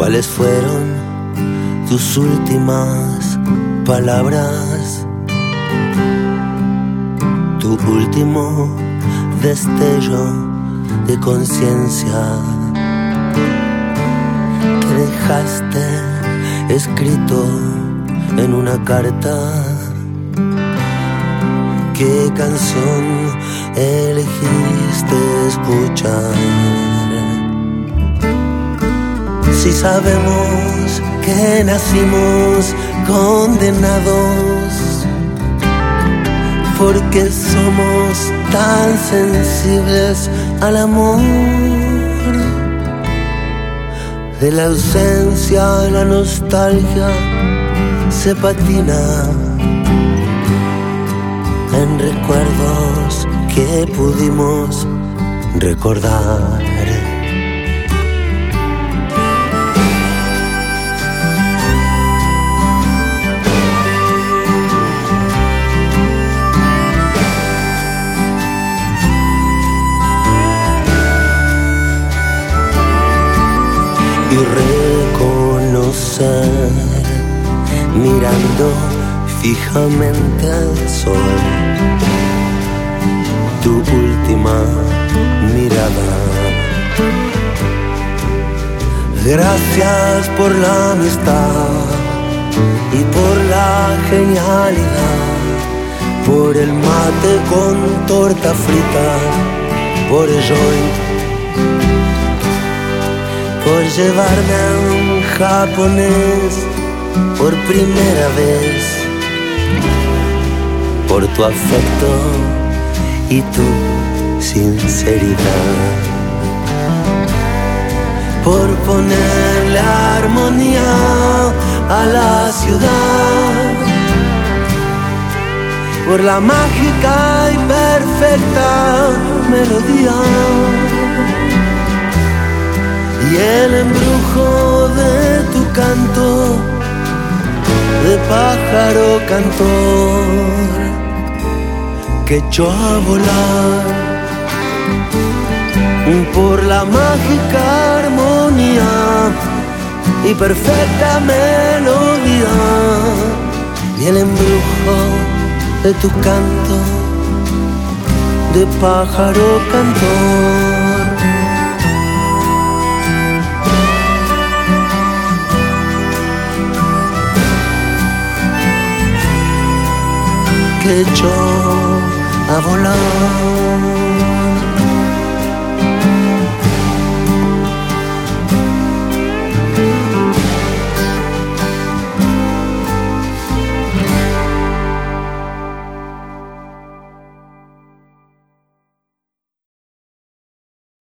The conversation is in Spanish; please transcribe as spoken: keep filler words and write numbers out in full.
¿Cuáles fueron tus últimas palabras? Tu último destello de conciencia que dejaste escrito en una carta. ¿Qué canción elegiste escuchar? Si sabemos que nacimos condenados, porque somos tan sensibles al amor. De la ausencia a la nostalgia se patina en recuerdos que pudimos recordar. Y reconocer, mirando fijamente al sol, tu última mirada. Gracias por la amistad y por la genialidad, por el mate con torta frita, por el joint, por llevarme a un japonés por primera vez, por tu afecto y tu sinceridad, por ponerle armonía a la ciudad, por la mágica y perfecta melodía y el embrujo de tu canto de pájaro cantor que echó a volar por la mágica armonía y perfecta melodía y el embrujo de tu canto de pájaro cantor que echó a volar.